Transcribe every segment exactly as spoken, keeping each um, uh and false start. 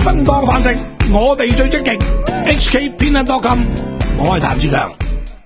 生當飯食，我哋最積極。H K 偏袒多金，我係譚志強。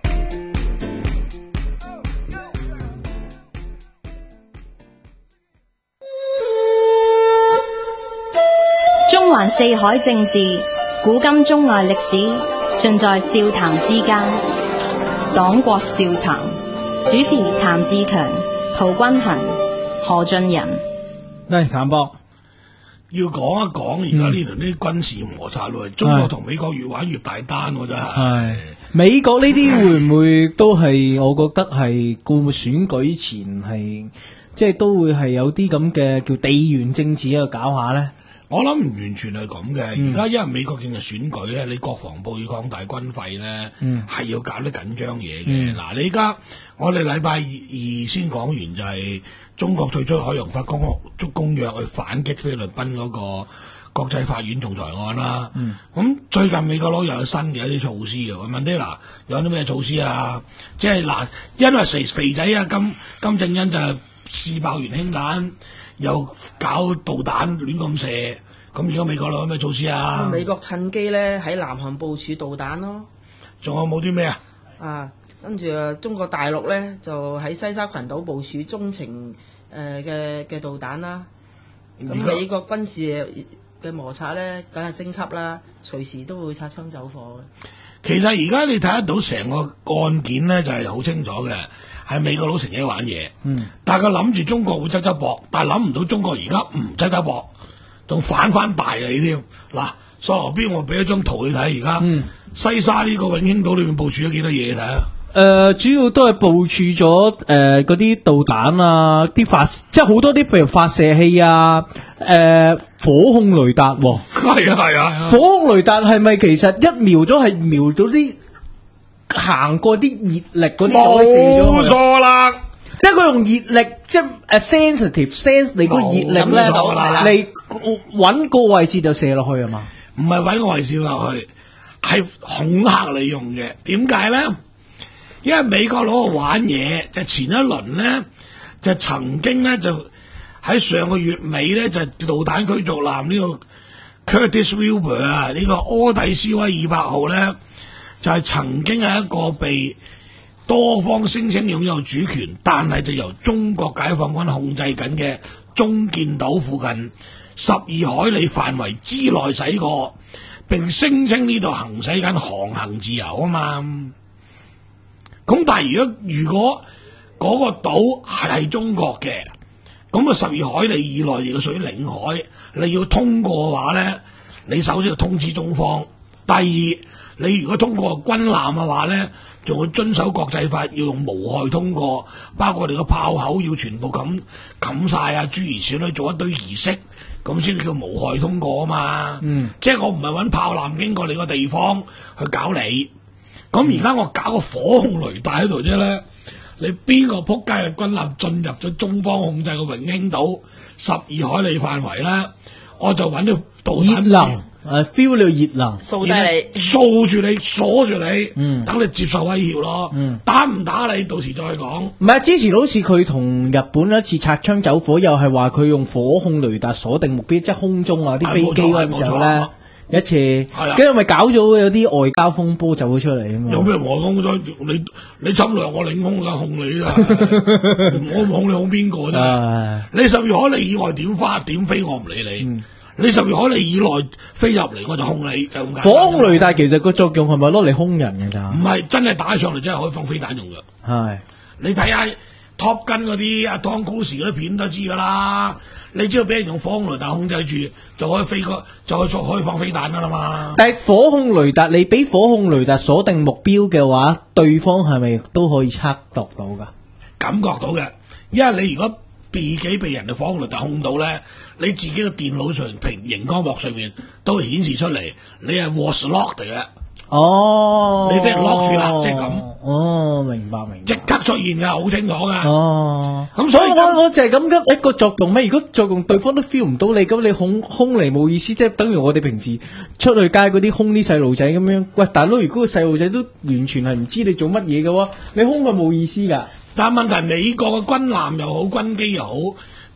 中環四海政治，古今中外歷史，盡在笑談之間。黨國笑談，主持譚志強、陶君行、何俊仁。 嚟譚博， 要講一講而家呢輪啲軍事摩擦咯，中國同美國越玩越大單，我真係。 係美國呢啲會唔會都係？我覺得係個選舉前係，即係都會係有啲咁嘅叫地緣政治喺度搞下咧。 我諗唔完全係咁嘅，而家、嗯、因為美國淨係選舉咧，你國防部要擴大軍費咧，係、嗯、要搞啲緊張嘢嘅。嗱、嗯，你而家我哋禮拜二先講完就係中國退出海洋法公公約去反擊菲律賓嗰個國際法院仲裁案啦。咁、嗯、最近美國佬又有新嘅一啲措施啊，我問啲嗱，有啲咩措施啊？即係嗱，因為肥肥仔啊金金正恩就試爆完氫彈。又搞導彈亂咁射，咁而家美國佬有咩措施啊？ 美國趁機咧喺南韓部署導彈咯。 仲有冇啲咩啊？ 啊，跟住啊，中國大陸咧就喺西沙群島部署中程誒嘅嘅導彈啦。咁美國軍事嘅摩擦咧，梗係升級啦，隨時都會擦槍走火嘅。 其實而家你睇得到成個案件咧，就係、是、好清楚嘅。係美國佬成日玩嘢，嗯、但係佢諗住中國會側側膊，但係諗唔到中國而家唔側側膊，仲反翻大你添。嗱，索羅標我俾一張圖你睇，而家、嗯、西沙呢個永興島裏面部署咗幾多嘢睇啊？ 誒、呃，主要都係部署咗誒嗰啲導彈啊，啲發即係好多啲譬如發射器啊，誒、呃、火控雷達、啊。 係啊係啊，啊火控雷達係咪其實一瞄咗係瞄到啲？行過啲熱力嗰啲就可以射咗，冇錯啦。 即係佢用熱力，即係誒 sensitive sense 你個熱力咧嚟揾個位置就射落去係嘛？ 唔係揾個位置落去，係恐嚇你用嘅。點解咧？因為美國佬玩嘢，就前一輪咧就曾經咧就喺上個月尾咧就導彈驅逐艦呢個 Curtis Wilbur 啊，呢個柯蒂斯威爾伯號咧。就係曾經係一個被多方聲稱擁有主權，但係就由中國解放軍控制緊嘅中建島附近十二海里範圍之內駛過，並聲稱呢度行使緊航行自由啊嘛。咁但係如果如果嗰個島係中國嘅，咁啊十二海里以內亦都屬於領海，你要通過嘅話咧，你首先要通知中方，第二。你如果通過軍艦嘅話咧，仲要遵守國際法，要用無害通過，包括你個炮口要全部冚冚晒啊，諸如此類，做一堆儀式，咁先叫無害通過啊嘛。嗯，即係我唔係揾炮艦經過你個地方去搞你，咁而家我搞個火控雷達喺度啫咧，你邊個撲街嘅軍艦進入咗中方控制嘅永興島十二海里範圍咧，我就揾到導彈。 誒 feel 你熱能， 掃低你， 掃住你，鎖住你， 嗯， 等你接受威脅咯，嗯，打唔打你，到時再講。 唔係，之前好似佢同日本一次擦槍走火，又係話佢用火控雷達鎖定目標，即係空中啊啲飛機嗰陣時候咧，一次，跟住咪搞咗有啲外交風波走咗出嚟啊嘛。 有咩外交咗？你你侵略我領空，梗控你啦，我唔控你控邊個啫？你十二海里以外點花點飛，我唔理你。嗯你十二海里以內飛入嚟，我就控你，就咁簡單。 火控雷達其實個作用係咪攞嚟控人嘅咋？ 唔係，真係打上嚟真係可以放飛彈用嘅。係，你睇下 Top Gun 嗰啲阿 Tom Cruise 嗰啲片都知噶啦。你只要俾人用火控雷達控制住，就可以飛個，就可以可以放飛彈噶啦嘛。 但係火控雷達，你俾火控雷達鎖定目標嘅話，對方係咪都可以測度到噶？ 感覺到嘅，因為你如果自己被人哋火控雷達控到咧，你自己嘅電腦上屏熒光幕上面都會顯示出嚟，你係 was locked 嘅。哦，你俾人 lock 住啦，即係咁。 哦，明白明白。 即刻出現㗎，好清楚㗎。 哦，咁所以我我就係咁嘅一個作用咩？如果作用對方都 feel 唔到你，咁你控控嚟冇意思，即係等於我哋平時出去街嗰啲控啲細路仔咁樣。喂，大佬，如果個細路仔都完全係唔知你做乜嘢嘅喎，你控佢冇意思㗎。 但係問題，美國嘅軍艦又好，軍機又好，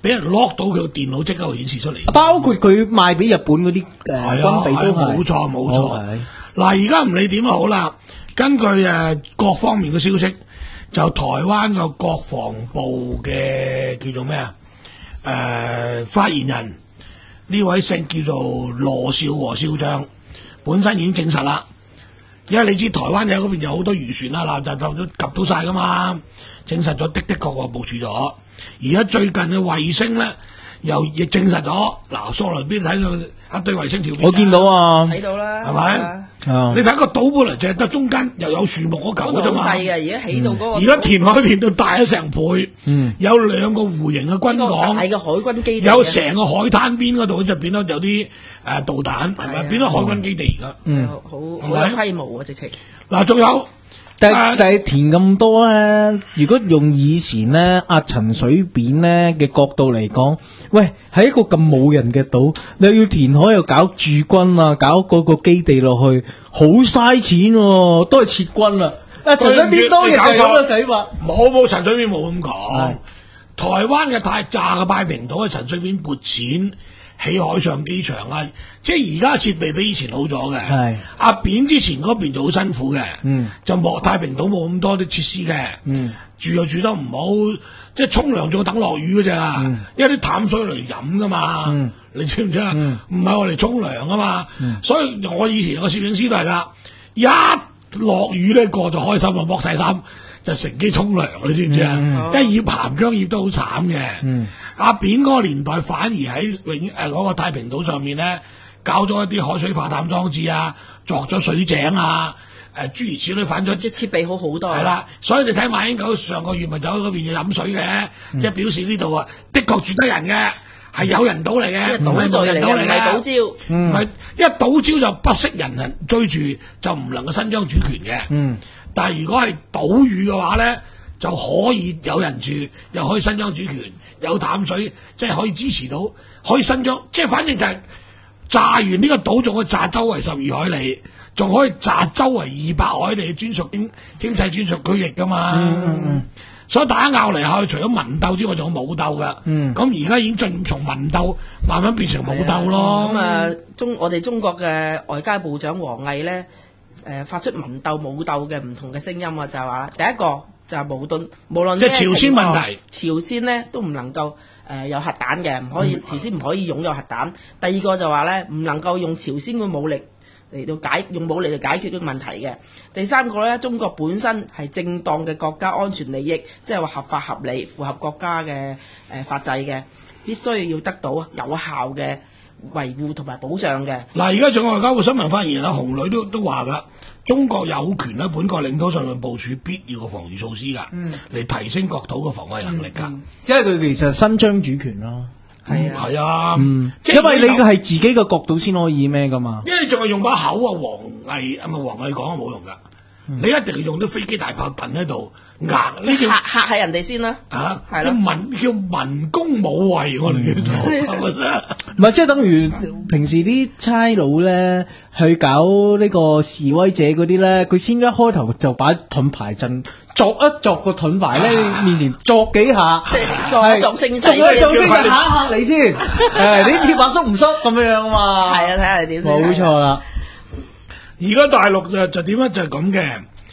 俾人 lock 到佢個電腦即刻會顯示出嚟。 包括佢賣俾日本嗰啲誒軍備都係冇錯冇錯。 係嗱，而家唔理點都好啦，根據誒各方面嘅消息，就台灣個國防部嘅叫做咩啊？誒、呃、發言人呢位姓叫做羅少和少將，本身已經證實啦。因為你知台灣嘅嗰邊有好多漁船啦，嗱就就都及到晒噶嘛，證實咗的的確確部署咗。而家最近嘅衛星咧，又亦證實咗。嗱，蘇萊邊睇到一堆衛星條片， 我見到啊， 睇到啦， 係咪？ 啊你睇個島本來就係得中間又有樹木嗰嚿嘅啫嘛。 好細嘅，而家起到嗰個。 而家填海填到大咗成倍， 嗯有兩個弧形嘅軍呢個大港， 嘅海軍基地， 有成個海灘邊嗰度就變咗有啲誒導彈，係咪係啊變咗海軍基地而家？ 嗯好好係咪好有規模啊，直情。 嗱，仲有。 但係啊但係填咁多咧，如果用以前咧阿陳水扁咧嘅角度嚟講，喂，喺一個咁冇人嘅島，你又要填海又搞駐軍啊，搞嗰個基地落去，好嘥錢喎，都係撤軍啊！啊，陳水扁當日就係咁嘅睇法， 冇冇陳水扁冇咁講係。 台灣嘅太炸嘅太平島，係陳水扁撥錢起海上機場啊！即係而家設備比以前好咗嘅。 係阿扁之前嗰邊就好辛苦嘅， 嗯就冇太平島冇咁多啲設施嘅， 嗯住又住得唔好，即係沖涼仲要等落雨嗰咋， 嗯因為啲淡水嚟飲噶嘛， 嗯你知唔知啊？ 嗯唔係我嚟沖涼啊嘛， 嗯所以我以前個攝影師都係噶，一落雨咧個就開心啊，剝晒衫就乘機沖涼，你知唔知啊？ 嗯因為醃鹹姜醃得好慘嘅。 嗯阿扁嗰個年代反而喺永誒嗰個太平島上面咧，搞咗一啲海水化淡裝置啊，鑿咗水井啊，誒諸如此類，反咗即係設備好好多。 係啦。所以你睇馬英九上個月咪走去嗰邊就飲水嘅， 嗯即係表示呢度啊，的確住得人嘅，係有人島嚟嘅，唔係島嶼嚟嘅， 無人島嚟唔係島嘅。 礁。 唔係一島礁就不識人人追住，就唔能夠伸張主權嘅。 嗯但係如果係島嶼嘅話咧，就可以有人住，又可以伸張主權，有淡水，即係可以支持到，可以伸張，即係反正就係炸完呢個島，仲可以炸周圍十二海里，仲可以炸周圍二百海里嘅專屬經經濟專屬區域噶嘛。 嗯所以大家拗嚟拗去，除咗民鬥之外，仲有武鬥噶。 嗯咁而家已經進從民鬥慢慢變成武鬥咯。 咁啊，中我哋中國嘅外交部長王毅咧，誒發出民鬥武鬥嘅唔同嘅聲音啊，就係話第一個就係無論無論咩即係朝鮮情況問題朝鮮咧都唔能夠誒有核彈嘅，唔可嗯以朝鮮唔可以擁有核彈。第二個就話咧唔能夠用朝鮮嘅武力嚟到解用武力嚟解決呢個問題嘅。第三個咧，中國本身係正當嘅國家安全利益，即係話合法合理，符合國家嘅誒法制嘅，必須要得到有效嘅維護同埋保障嘅。 嗱，而家仲有外交部新聞發言人阿洪磊都都話噶，中國有權喺本國領土上面部署必要嘅防禦措施㗎，嚟、 嗯提升國土嘅防衛能力㗎。 即係佢其實伸張主權咯， 係啊，係啊， 嗯， 即係因為你有嘅係自己嘅角度先可以咩噶嘛， 因為你仲係用把口啊，王毅啊，咪王毅講冇用㗎， 嗯你一定要用啲飛機大炮揼喺度壓， 即係呢叫嚇嚇下人哋先啦。 啊， 係咯叫民叫民工武衛，我哋叫做係咪先？ 唔係即係等於平時啲差佬咧去搞呢個示威者嗰啲咧，佢先一開頭就擺盾牌陣，作一作個盾牌咧面前作幾下， 即係作一作聲勢作一作聲勢叫佢哋嚇一嚇你先，誒你鐵板縮唔縮咁樣樣嘛？ 係啊，睇下你點先。 冇錯啦， 而家大陸就就點咧？就係咁嘅。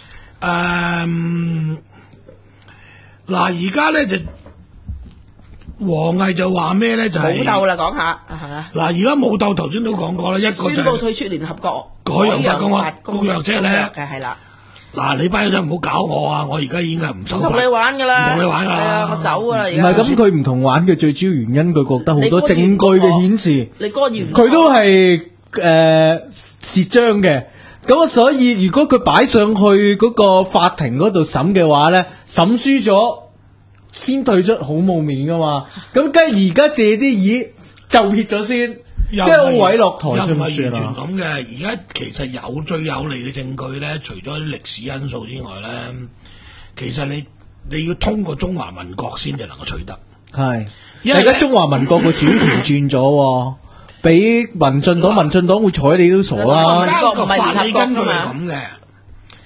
誒嗱，而家咧就王毅就話咩咧？就係武鬥啦，講下係嘛？ 嗱，而家武鬥頭先都講過啦，一個就係宣布退出聯合國海洋法公約海洋法公約即係咧嘅係啦， 嗱，你班友唔好搞我啊！我而家已經係唔守法唔同你玩噶啦， 唔同你玩㗎啦係啊，我走噶啦，而唔家係咁佢唔同玩嘅最主要原因，佢覺得好多證據嘅顯示。 你干預佢都係誒蝕章嘅，咁啊所以如果佢擺上去嗰個法庭嗰度審嘅話咧，審輸咗先退出好冇面噶嘛，咁梗係而家借啲意就撇咗先，即又係好毀落台又唔係算唔完全算啊？ 咁嘅。而家其實有最有利嘅證據咧，除咗啲歷史因素之外咧，其實你你要通過中華民國先至能夠取得。 係， 因為而家中華民國個主權轉咗喎，俾民進黨，民進黨會睬你都傻啦。 而家個法理根據係咁嘅，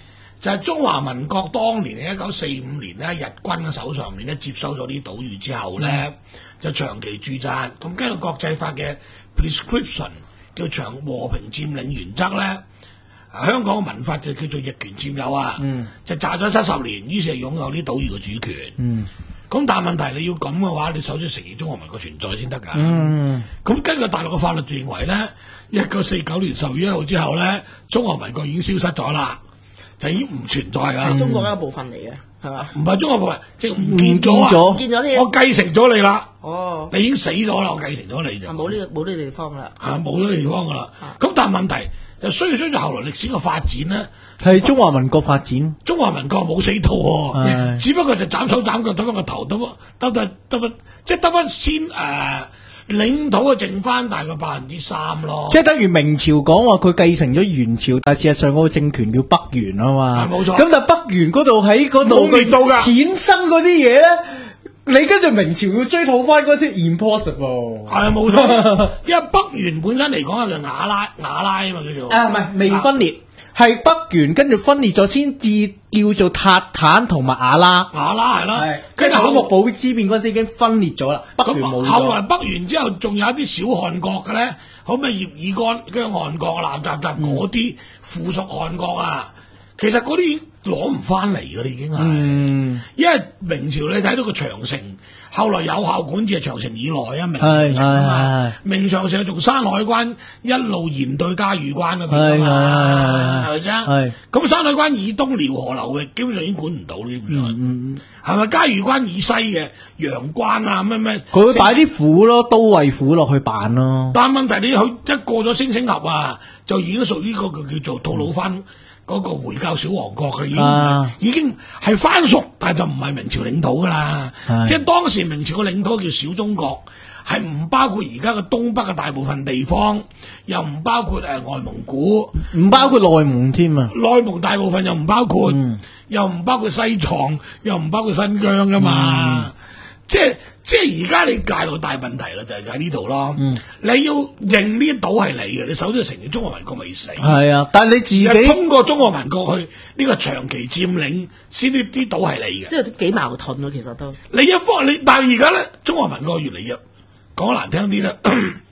就係中華民國當年一九四五年咧，日軍嘅手上面咧接收咗啲島嶼之後咧，就長期駐紮。咁根據國際法嘅 prescription 叫長和平佔領原則咧，香港嘅文法就叫做逆權佔有啊， 嗯、 就炸咗七十年，於是係擁有啲島嶼嘅主權。 嗯咁但係問題你要咁嘅話，你首先承認中華民國存在先得㗎。咁、 嗯、 根據大陸嘅法律就認為咧，一九四九年十月一號之後咧，中華民國已經消失咗啦，就已經唔存在㗎。 係中國一部分嚟嘅，係嘛？ 唔係中國部分，即係唔見咗啊！ 唔見咗呢？ 我繼承咗你啦。 哦， 你已經死咗啦，我繼承咗你就。 冇呢個冇呢個地方啦。 係冇咗呢個地方㗎啦。咁、啊、但係問題就需要需要後來歷史嘅發展咧， 係中華民國發展。 中華民國冇死到喎，只不過就斬手斬腳得翻個頭，得得得得翻，即係得翻先誒、呃、領土啊，剩翻大概百分之三咯。 即係等於明朝講話佢繼承咗元朝，但係事實上嗰個政權叫北元啊嘛。 冇錯。 咁但係北元嗰度喺嗰度冇滅到㗎， 衍生嗰啲嘢咧。你跟住明朝要追討翻嗰啲 impossible， 係冇錯，因為北元本身嚟講係叫瓦拉瓦拉啊嘛叫做， 啊唔係未分裂，係、啊、北元跟住分裂咗先至叫做塔坦同埋瓦拉， 瓦拉係啦， 跟住九國寶之變嗰陣時已經分裂咗啦，北元冇咗。 後來北元之後仲有一啲小漢國嘅咧，好咩葉爾干姜漢國、南雜雜嗰啲附屬漢國啊，其實嗰啲攞唔翻嚟㗎啦，已經係，嗯、因為明朝你睇到個長城，後來有效管治係長城以內啊，明長城啊，明長城從山海關一路延對嘉峪關嗰邊啊嘛，係咪先？係咁山海關以東遼河流域基本上已經管唔到呢邊啦，嗯係咪？嘉峪關以西嘅陽關啊咩咩， 佢會擺啲府咯，都尉府落去辦咯。 但係問題你去一過咗星星峽啊，就已經屬於嗰個叫做吐魯番。嗰個回教小王國嘅已經、啊、已經係藩屬，但係就唔係明朝領土噶啦。即係當時明朝嘅領土叫小中國，係唔包括而家嘅東北嘅大部分地方，又唔包括誒、呃、外蒙古， 唔包括內蒙添啊。 內蒙大部分又唔包括，嗯、又唔包括西藏，又唔包括新疆噶嘛。嗯、即係即係而家你界到大問題啦，就係喺呢度咯。嗯、你要認呢啲島係你嘅，你首先要承認中華民國未死。係啊，但係你自己通過中華民國去呢個長期佔領，先呢啲島係你嘅。即係都幾矛盾咯，其實都。 你一方你，但係而家咧，中華民國越嚟越講難聽啲咧，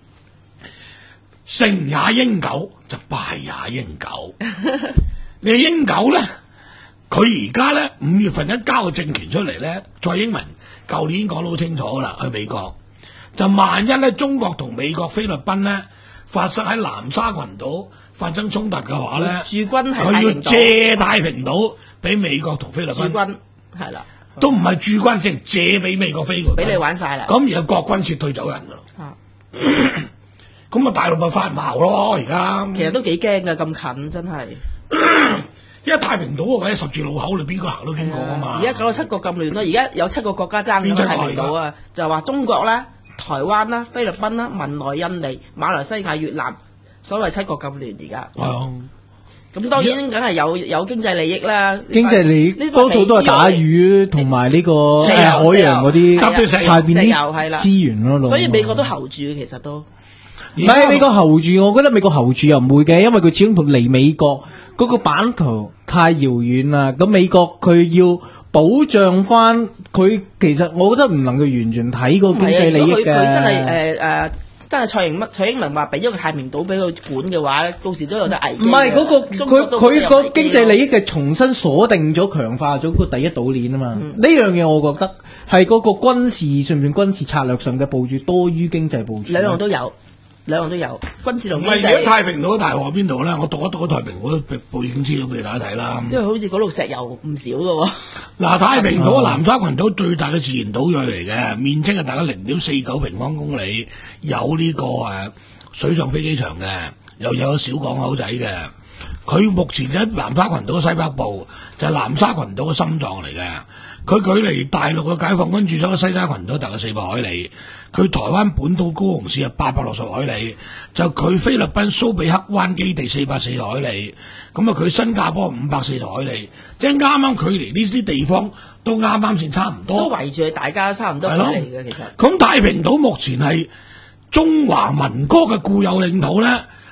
成也英九，就敗也英九。你英九咧，佢而家咧五月份一交個政權出嚟咧，蔡英文。舊年講得好清楚啦，去美國就萬一咧，中國同美國、菲律賓咧發生喺南沙群島發生衝突嘅話咧， 駐軍係佢要借太平島俾美國同菲律賓駐軍係啦， 都唔係駐軍，即係借俾美國菲律賓俾你玩晒啦。 咁然後國軍撤退走人噶咯，咁啊大陸咪發矛咯而家。 其實都幾驚噶，咁近真係。 因為太平島個位十字路口，你邊個行都經過啊嘛。 而家搞到七國咁亂咯，而家有七個國家爭緊太平島啊，就話中國啦、台灣啦、菲律賓啦、文萊、印尼、馬來西亞、越南，所謂七國咁亂而家。係啊，咁當然梗係有有經濟利益啦。 經濟利益多數都係打魚同埋呢個海洋嗰啲，特別係下邊啲資源咯。 所以美國都候住，其實都。 唔係美國候住，我覺得美國候住又唔會嘅，因為佢始終同離美國嗰個版圖太遙遠啦。咁美國佢要保障翻佢，其實我覺得唔能夠完全睇個經濟利益嘅。 佢真係誒誒，真係蔡英文蔡英文話俾咗個太平島俾佢管嘅話咧，到時都有得危機。 唔係嗰個佢佢個經濟利益嘅重新鎖定咗、強化咗個第一島鏈啊嘛。呢、嗯、樣嘢我覺得係嗰個軍事上面軍事策略上嘅部署多於經濟部署。 兩樣都有。兩樣都有，軍事同經濟。 唔係而家太平島大河邊度咧？我讀一讀太平島背景資料俾大家睇啦。 因為好似嗰度石油唔少㗎喎。 嗱，太平島南沙群島最大嘅自然島嶼嚟嘅，面積係大概零點四九平方公里，有呢、這個誒、呃、水上飛機場嘅，又有小港口仔嘅。佢目前喺南沙群島嘅西北部，就係、是、南沙群島嘅心臟嚟嘅。佢距離大陸嘅解放軍駐守嘅西沙群島大概四百海里，佢台灣本島高雄市係八百六十海里，就佢菲律賓蘇比克灣基地四百四十海里，咁啊佢新加坡五百四十海里，即係啱啱距離呢啲地方都啱啱先差唔多， 都圍住大家差唔多距離嘅其實。 咁太平島目前係中華民國嘅固有領土咧，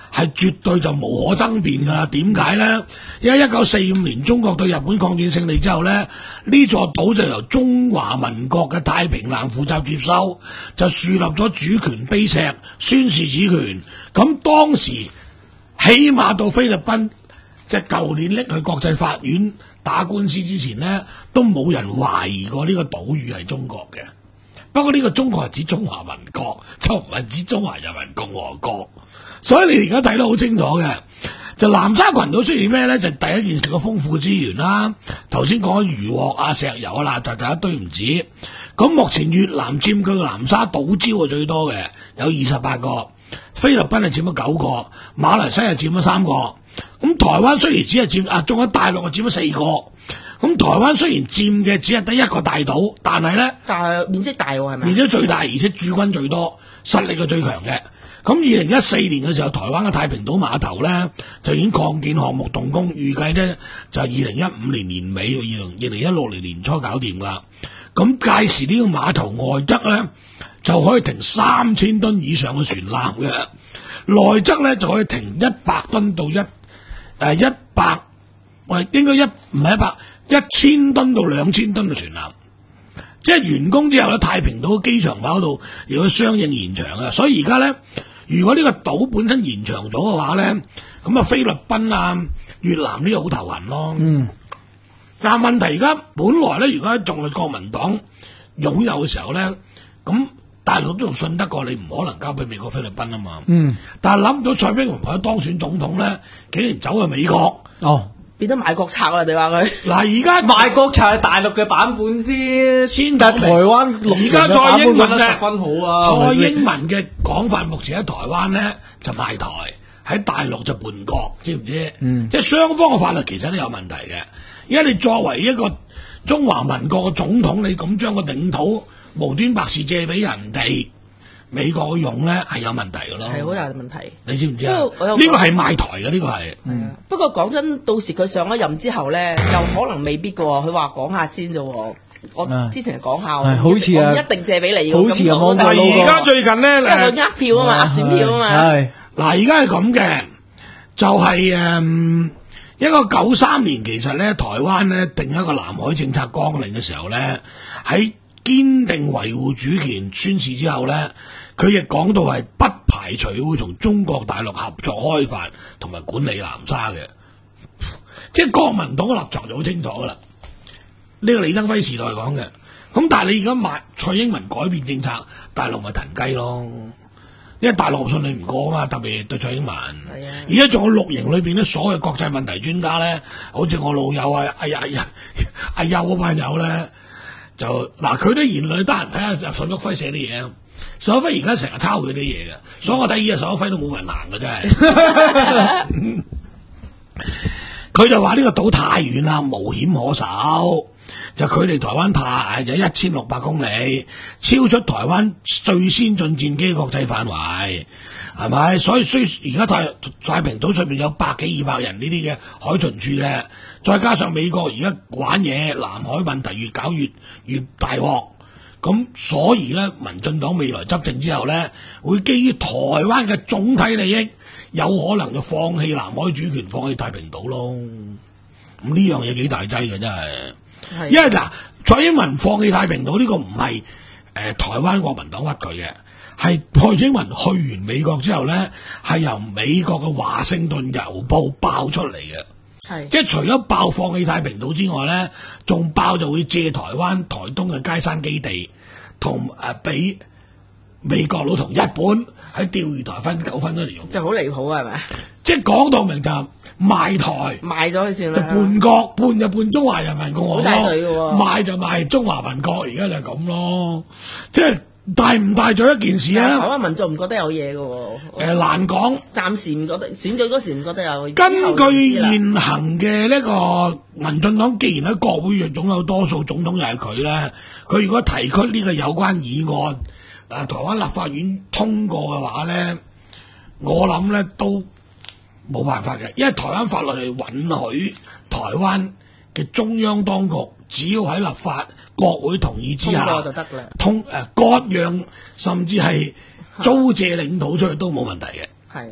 係絕對就無可爭辯㗎啦。點解呢？因為一九四五年中國對日本抗戰勝利之後呢，呢座島就由中華民國嘅太平艦負責接收，就樹立咗主權碑石，宣示主權。咁當時起碼到菲律賓即係舊年拎去國際法院打官司之前呢，都冇人懷疑過呢個島嶼係中國嘅。不過呢個中國係指中華民國，就唔係指中華人民共和國。所以你而家睇得好清楚嘅，就南沙群島出現咩咧？就第一件事個豐富資源啦。頭先講咗漁獲啊、石油啊、嗱，就第一堆唔止。咁目前越南佔據嘅南沙島礁係最多嘅，有二十八個。菲律賓係佔咗九個，馬來西亞佔咗三個。咁台灣雖然只係佔啊，仲有大陸係佔咗四個。咁台灣雖然佔嘅只係得一個大島，但係咧， 但係面積大喎，係咪？ 面積最大，而且駐軍最多，實力係最強嘅。咁二零一四年嘅時候，台灣嘅太平島碼頭咧就已經擴建項目動工，預計咧就係二零一五年年尾，二零二零一六年年初搞掂噶。咁屆時呢個碼頭外側咧就可以停三千噸以上嘅船艦嘅，內側咧就可以停一百噸到一誒一百，喂應該一唔係一百一千噸到兩千噸嘅船艦。即係完工之後咧，太平島嘅機場跑道又要相應延長啊！所以而家咧，如果呢個島本身延長咗嘅話咧，咁啊菲律賓啊、越南呢個好頭痕咯。嗯。但係問題而家本來咧，如果仲係國民黨擁有嘅時候咧，咁大陸都仲信得過你，唔可能交俾美國菲律賓啊嘛。嗯。但係諗到蔡英文為咗當選總統咧，竟然走去美國。 哦。 變得賣國賊啊！你話佢嗱，而家賣國賊係大陸嘅版本先， 先但係台灣而家蔡英文十分好啊！ 蔡英文嘅講法，目前喺台灣咧就賣台，喺大陸就叛國，知唔知？嗯，即係雙方嘅法律其實都有問題嘅。因為你作為一個中華民國嘅總統，你咁將個領土無端白事借俾人哋美國用咧，係有問題嘅咯， 係好大問題。 你知唔知啊？呢個係賣台嘅，呢、呢個係。 嗯。不過講真，到時佢上咗任之後咧，又可能未必嘅喎。佢話講下先啫喎。我之前講下， 啊、好似啊， 一定借俾你。 好似啊， 但係而家最近咧， 因為佢呃票啊嘛，呃選票啊嘛。 係。嗱，而家係咁嘅，就係、是、誒、嗯、一個九三年，其實咧台灣咧定一個南海政策綱領嘅時候咧，喺堅定維護主權宣示之後咧，佢亦講到係不排除會同中國大陸合作開發同埋管理南沙嘅，即係國民黨嘅立場就好清楚噶啦。呢、這個李登輝時代講嘅，咁但係你而家買蔡英文改變政策，大陸咪騰雞咯。因為大陸信你唔過啊嘛，特別對蔡英文。係啊。而家仲有綠營裏邊咧，所謂國際問題專家咧，好似我老友啊，哎呀哎呀，阿優嗰班友咧。就嗱，佢啲言論得閒睇下沈旭輝寫啲嘢，沈旭輝而家成日抄佢啲嘢嘅，所以我睇依日沈旭輝都冇人行嘅真係。佢就話呢個島太遠啦，無險可守，就距離台灣太有一千六百公里，超出台灣最先進戰機國際範圍，係咪？所以雖而家太太平島上面有百幾二百人呢啲嘅海巡處嘅，再加上美國而家玩嘢，南海問題越搞越越大鑊，咁所以咧，民進黨未來執政之後咧，會基於台灣嘅總體利益，有可能就放棄南海主權，放棄太平島咯。咁呢樣嘢幾大劑嘅真係，因為嗱，蔡英文放棄太平島呢個唔係誒台灣國民黨屈佢嘅。係蔡英文去完美國之後咧，係由美國嘅華盛頓郵報爆出嚟嘅，係即係除咗爆放棄太平島之外咧，仲爆就會借台灣台東嘅佳山基地，同誒俾美國佬同日本喺釣魚台分九分一嚟用， 就好離譜啊，係咪？ 即係講到明就賣台， 賣咗佢算啦， 就叛國，叛就叛中華人民共和國， 好大隊嘅喎， 賣就賣中華民國，而家就係咁咯，即係。大唔大咗一件事啊？ 台灣民眾唔覺得有嘢嘅喎。誒、 呃、難講， 暫時唔覺得，選舉嗰時唔覺得有。 根據現行嘅呢個民進黨，既然喺國會擁有多數，總統又係佢咧，佢如果提出呢個有關議案，啊台灣立法院通過嘅話咧，我諗咧都冇辦法嘅，因為台灣法律係允許台灣嘅中央當局。只要喺立法國會同意之下， 通過就得啦。 通誒割讓甚至係租借領土出去都冇問題嘅。係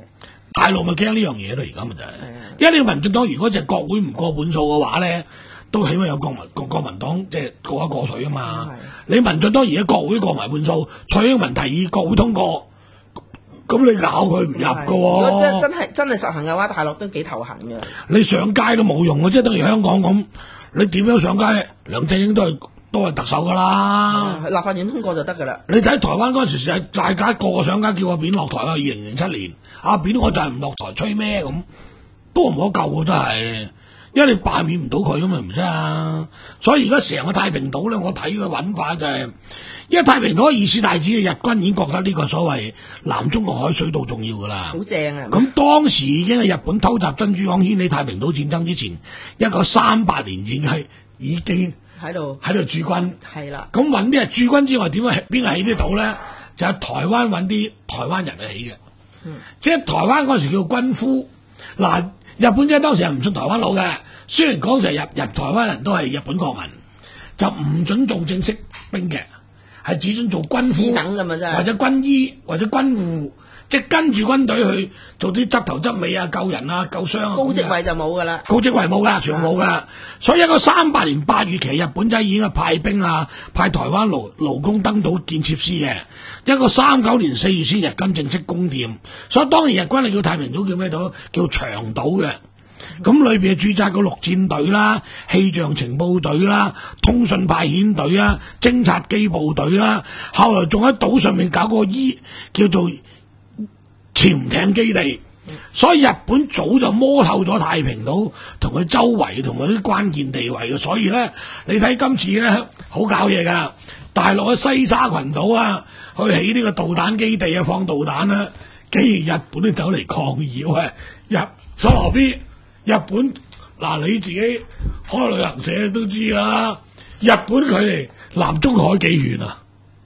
大陸咪驚呢樣嘢咯，而家咪就係、因為呢個民進黨如果隻國會唔過半數嘅話咧，都起碼有國民國國民黨即係過一過水啊嘛。你民進黨而家國會過埋半數，蔡英文提議國會通過。咁你咬佢唔入㗎喎、 如果真真係真係實行嘅話，大陸都幾頭痕嘅。 你上街都冇用嘅，即係等於香港咁，你點樣上街？梁振英都係都係特首㗎啦。 立法院通過就得㗎啦。 你睇台灣嗰陣時係大家個個上街叫阿扁落台啊！二零零七年，阿扁我就係唔落台，吹咩咁？都唔可救嘅都係，因為你罷免唔到佢咁咪唔知啊。所以而家成個太平島咧，我睇嘅揾法就係、是。因為太平島二次大戰嘅日軍已經覺得呢個所謂南中國海水道重要㗎啦， 好正啊！ 咁當時已經係日本偷襲珍珠港掀起太平島戰爭之前，一九三八年已經係已經喺度喺度駐軍。 係啦。 咁揾啲人駐軍之外，點解邊個起呢島咧？就係台灣揾啲台灣人去起嘅，嗯、即係台灣嗰時叫軍夫。嗱，日本仔當時係唔信台灣佬嘅，雖然講成日入台灣人都係日本國民，就唔准做正式兵嘅。係只准做軍夫或者軍醫或者軍護，即係跟住軍隊去做啲執頭執尾啊、救人啊、救傷啊。 高職位就冇㗎啦， 高職位冇㗎，全部冇㗎。所以一個三八年八月期，日本仔已經係派兵啊，派台灣勞勞工登島建設師嘅。一個三九年四月先日軍正式攻佔，所以當年日軍你叫太平島叫咩島？叫長島嘅。咁裏邊駐紮個陸戰隊啦、氣象情報隊啦、通訊派遣隊啦、偵察機部隊啦，後來仲喺島上面搞個醫叫做潛艇基地，所以日本早就摸透咗太平島同佢周圍同佢啲關鍵地位嘅，所以咧你睇今次咧好搞嘢噶，大陸喺西沙群島啊，去起呢個導彈基地啊，放導彈啦，竟然日本都走嚟抗議喂，入所羅 B。日本嗱，你自己開旅行社都知啦。日本距離南中海幾遠啊？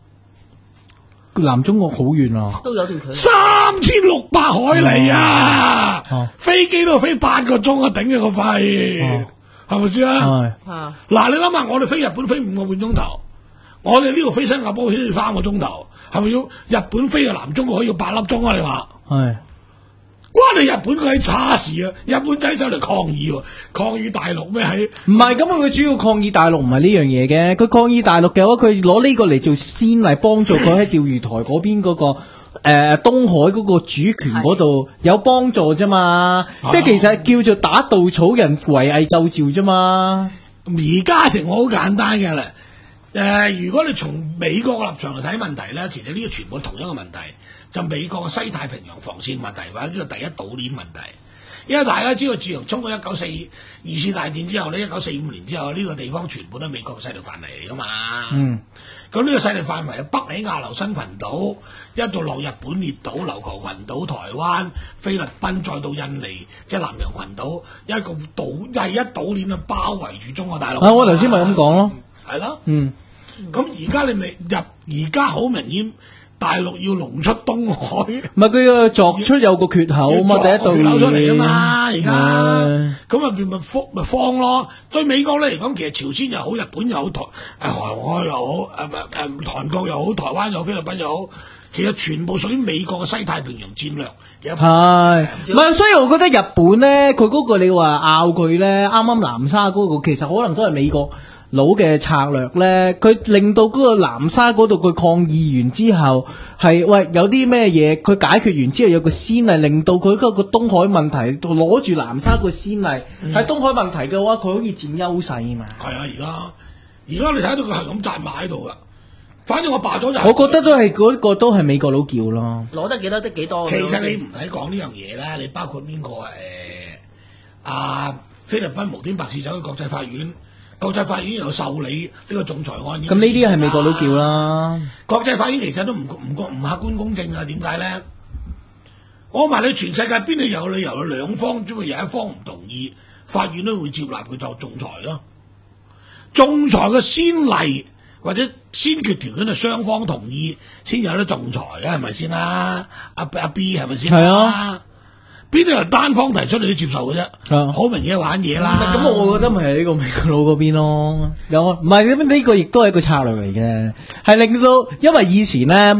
南中國好遠啊， 都有段距離， 三千六百海里啊！ 哦、 飛機都飛八個鐘啊，頂佢個肺，係咪先啊？ 啊！ 嗱，你諗下，我哋飛日本飛五個半鐘頭，我哋呢度飛新加坡飛三個鐘頭，係咪要日本飛去南中國可以要八粒鐘啊？你話係？ 關你日本佢係差事啊！日本仔走嚟抗議喎，抗議大陸咩喺？ 唔係咁，佢主要抗議大陸唔係呢樣嘢嘅。佢抗議大陸嘅話，佢攞呢個嚟做先例，幫助佢喺釣魚台嗰邊嗰個誒、呃、東海嗰個主權嗰度有幫助啫嘛。啊、即係其實叫做打稻草人圍魏救趙啫嘛。 而家成我好簡單嘅啦。誒、呃，如果你從美國嘅立場嚟睇問題咧，其實呢個全部同一個問題。就美國嘅西太平洋防線問題，或者呢個第一島鏈問題，因為大家知道，自從衝過一九四二次大戰之後呢，一九四五年之後呢、呢個地方全部都係美國嘅勢力範圍嚟噶嘛。嗯，咁呢個勢力範圍係北起亞留申群島，一度落日本列島、琉球群島、台灣、菲律賓，再到印尼，即係南洋群島，一個島第一島鏈啊，包圍住中國大陸。 啊，我頭先咪咁講咯， 係咯， 嗯， 咁而家你咪入，而家好明顯。大陸要龍出東海， 唔係佢要作出有個缺口啊嘛，第一道流出嚟啊嘛，而家嗯咁入邊咪慌咪慌咯。對美國咧嚟講，其實朝鮮又好，日本又好，台誒韓國又好，誒誒誒韓國又好，台灣又好，菲律賓又好，其實全部屬於美國嘅西太平洋戰略嘅一部分。 係，唔係所以我覺得日本咧，佢嗰個你話拗佢咧，啱啱南沙嗰個其實可能都係美國佬嘅策略咧，佢令到嗰個南沙嗰度佢抗議完之後，係喂有啲咩嘢，佢解決完之後有個先例，令到佢嗰個東海問題攞住南沙個先例，喺、嗯、東海問題嘅話，佢可以佔優勢啊嘛。係啊，而家而家你睇到佢係咁紮埋喺度噶，反正我罷咗就。 我覺得都係嗰、嗰個都係美國佬叫咯， 攞得幾多得幾多。 其實你唔使講呢樣嘢啦，你包括邊個誒？阿、啊、菲律賓無端白事走去國際法院。國際法院又受理呢個仲裁案， 咁呢啲係美國都叫啦。 國際法院其實都唔唔唔客觀公正啊？點解咧？我問你，全世界邊度有理由有兩方，只會有一方唔同意，法院都會接納佢就仲裁咯。仲裁嘅先例或者先決條件係雙方同意先有得仲裁嘅，係咪先啦？阿阿 B 係咪先？係啊。邊度係單方提出你都接受嘅啫，好、啊、明顯玩嘢啦。 咁我覺得咪係呢個美國佬嗰邊咯。有唔係咁呢個亦都係一個策略嚟嘅，係令到因為以前咧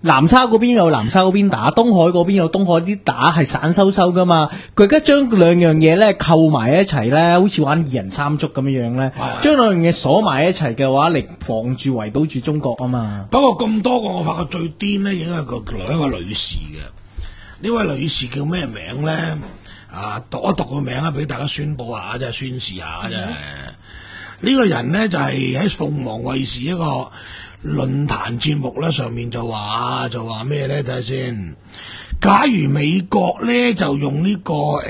南沙嗰邊有南沙嗰邊打，東海嗰邊有東海啲打，係散收收噶嘛。佢而家將兩樣嘢咧扣埋一齊咧，好似玩二人三足咁樣樣咧，將兩樣嘢鎖埋一齊嘅話，嚟防住圍堵住中國啊嘛。 不過咁多個，我發覺最癲咧，應該係個來一個女士嘅。呢位女士叫咩名咧？啊，讀一讀個名啊，俾大家宣佈下，即係宣示下啫。呢、嗯、個人咧就係喺鳳凰衛視一個論壇節目咧，上面就話就話咩咧？睇下先。假如美國咧就用呢、這個誒誒、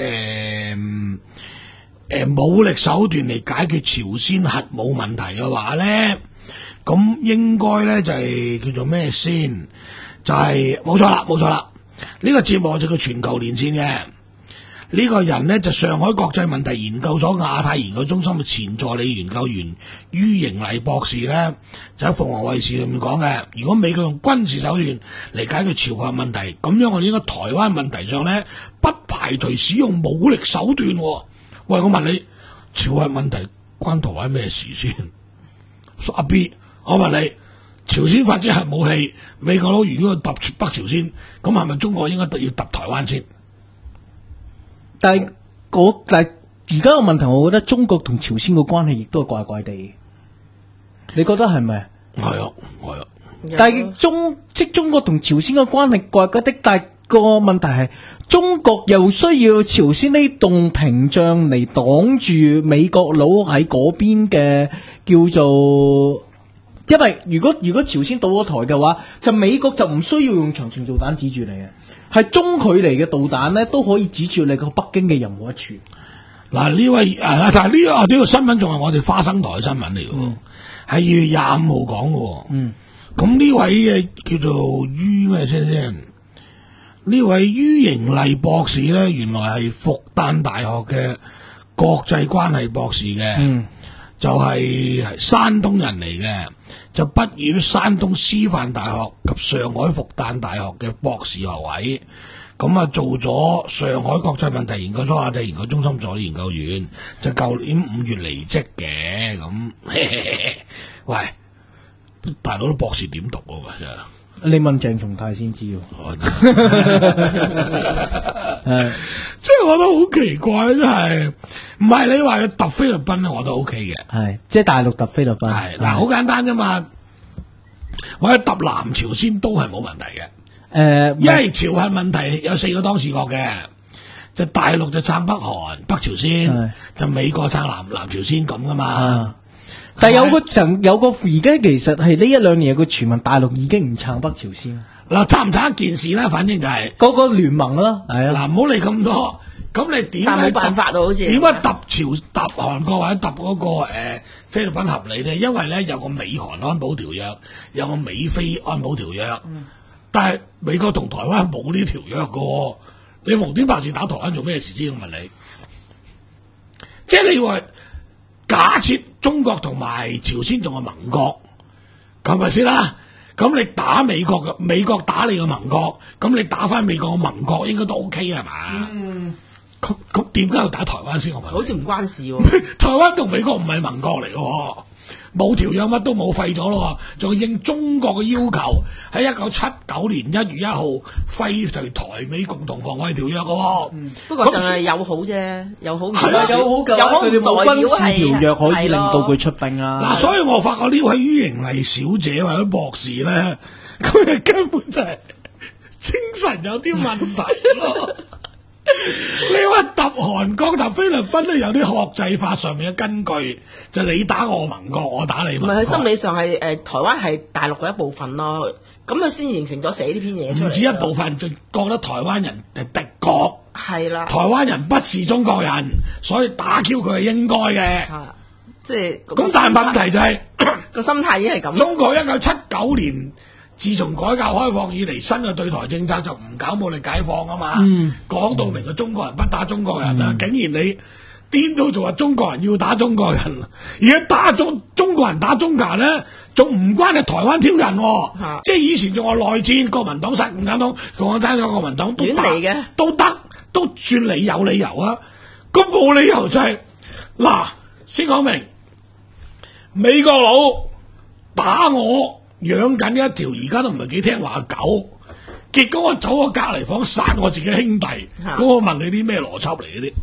呃呃、武力手段嚟解決朝鮮核武問題嘅話咧，咁應該咧就係、是、叫做咩先？就係冇錯啦，冇錯啦。呢、這個節目就叫全球連線嘅。呢個人呢，就上海國際問題研究所亞太研究中心嘅前助理研究員于盈麗博士呢，就喺鳳凰衛視上面講嘅。如果美國用軍事手段嚟解決朝核問題，咁樣我哋應該台灣問題上呢，不排除使用武力手段、哦。喂，我問你，朝核問題關台灣咩事先？阿 B， 我問你，朝鮮發展核武器，美國佬如果揼北朝鮮，咁係咪中國應該要揼台灣先？ 但係嗰但係而家個問題，我覺得中國同朝鮮個關係亦都係怪怪地。你覺得係咪？ 係啊，係啊。 但係中即中國同朝鮮嘅關係怪怪的，但係個問題係中國又需要朝鮮呢棟屏障嚟擋住美國佬喺嗰邊嘅叫做。因為如果如果朝鮮倒咗台嘅話，就美國就唔需要用長程導彈指住你嘅，係中距離嘅導彈咧都可以指住你個北京嘅任何一處。 嗱呢位啊，但係呢個呢個新聞仲係我哋花生台嘅新聞嚟嘅，係二、嗯、月廿五號講嘅。嗯，咁呢位嘅叫做于咩先先？呢位于盈麗博士咧，原來係復旦大學嘅國際關係博士嘅。嗯。就係山東人嚟嘅，就畢業於山東師範大學及上海復旦大學嘅博士學位，咁啊做咗上海國際問題研究所亞太研究中心助理研究員，就舊年五月離職嘅，咁，喂，大佬啲博士點讀啊？真係。 你問鄭松泰先知喎。 誒，即係我覺得好奇怪，真係唔係你話佢揼菲律賓咧，我都 O K 嘅。 係，即係大陸揼菲律賓。 係嗱，好簡單啫嘛。或者揼南朝鮮都係冇問題嘅。誒、呃，因為朝核問題有四個當事國嘅，就大陸就撐北韓、北朝鮮，就美國撐南南朝鮮咁噶嘛。啊， 但係有個曾有個而家其實係呢一兩年有個傳聞，大陸已經唔撐北朝鮮。 嗱，撐唔撐一件事啦，反正就係、是、 嗰個聯盟啦。係啊， 嗱，唔好理咁多。咁你點解冇辦法到好似點解揼朝揼韓國或者揼嗰、那個誒、呃、菲律賓合理咧？因為咧有個美韓安保條約，有個美菲安保條約，嗯、但係美國同台灣冇呢條約嘅，你無端白事打台灣做咩事先？我問你，即係你話假設中國同埋朝鮮仲係盟國，係咪先啦？咁你打美國嘅，美國打你個盟國，咁你打翻美國嘅盟國應該都 OK 係嘛？嗯，咁咁點解要打台灣先？我問， 好似唔關事喎。 台灣同美國唔係盟國嚟嘅，冇條約乜都冇廢咗咯，仲應中國嘅要求喺一九七九年一月一號廢除台美共同防衛條約嘅。 嗯，不過就係友好啫，友好唔係啊，友好嘅，佢哋冇軍事條約可以令到佢出兵啦。 嗱，所以我發覺呢位于盈麗小姐或者博士咧，佢係根本就係精神有啲問題咯。你話揼韓國揼菲律賓咧，有啲學制法上面嘅根據，就你打我盟國，我打你盟國。 唔係，佢心理上係誒、呃、台灣係大陸嘅一部分咯，咁佢先形成咗寫呢篇嘢出嚟。唔止一部分，就覺得台灣人係敵國。係啦，台灣人不是中國人，所以打 Q 佢係應該嘅。啊，即係咁，但係問題就係、是、個心態已經係咁。中國一九七九年。自從改革開放以嚟，新嘅對台政策就唔搞武力解放啊嘛，講、嗯、到明嘅中國人不打中國人啦、嗯，竟然你顛到就話中國人要打中國人，而家打中中國人打中國人咧，仲唔關係台灣挑人、哦啊，即係以前仲話內戰，國民黨殺共產黨，共產黨咗國民黨都打嘅，都得，都算你有理由啊，咁冇理由就係、是、嗱，先講明美國佬打我。 養緊一條而家都唔係幾聽話嘅狗，結果我走我隔離房殺我自己兄弟，咁我問你啲咩邏輯嚟嘅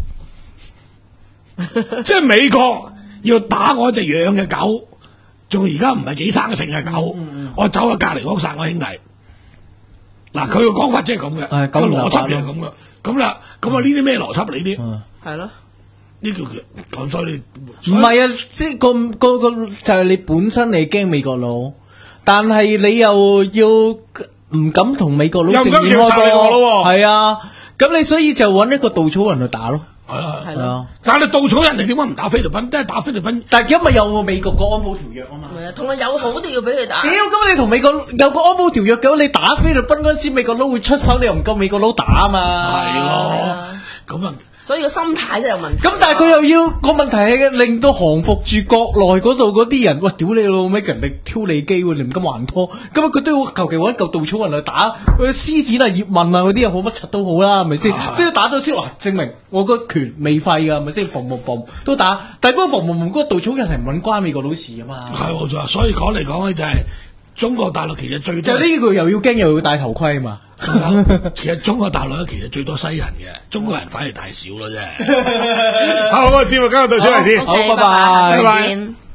啲？即係美國要打我隻養嘅狗，仲而家唔係幾生性嘅狗，嗯嗯我走我隔離房殺我兄弟。嗱，佢個講法即係咁嘅，個邏輯就係咁嘅。咁啦，咁啊呢啲咩邏輯嚟啲？ 係咯。 呢叫講所以你唔係啊，即係個個個就係你本身你驚美國佬，但係你又要唔敢同美國佬正面開波，係啊，咁你所以就揾一個稻草人去打咯， 係啊係啊， 但係你稻草人你點解唔打菲律賓？即係打菲律賓， 但係因為有個美國國安保條約啊嘛， 係啊，同佢友好都要俾佢打。 屌，咁你同美國有個安保條約嘅，你打菲律賓嗰陣時，美國佬會出手，你又唔夠美國佬打啊嘛， 係咯，咁啊。 所以個心態都有問題。 咁但係佢又要個問題係令到降服住國內嗰度嗰啲人，喂，屌你老味，人哋挑你機喎，你唔敢還拖，咁啊佢都要求其揾一嚿稻草人去打，佢獅子啊、葉問啊嗰啲又好乜柒都好啦，係咪先？都要打到先，哇！證明我個權未廢㗎，係咪先？嘣嘣嘣都打，但係嗰個嘣嘣嘣嗰個稻草人係唔揾關美國佬事啊嘛。係我就話，所以講嚟講去就係、是、中國大陸其實最多就呢個又要驚又要戴頭盔啊嘛。 其實中國大陸咧，其實最多西人嘅，中國人反而太少咯啫。好，我節目今日到此為止， 好，拜拜， 拜拜。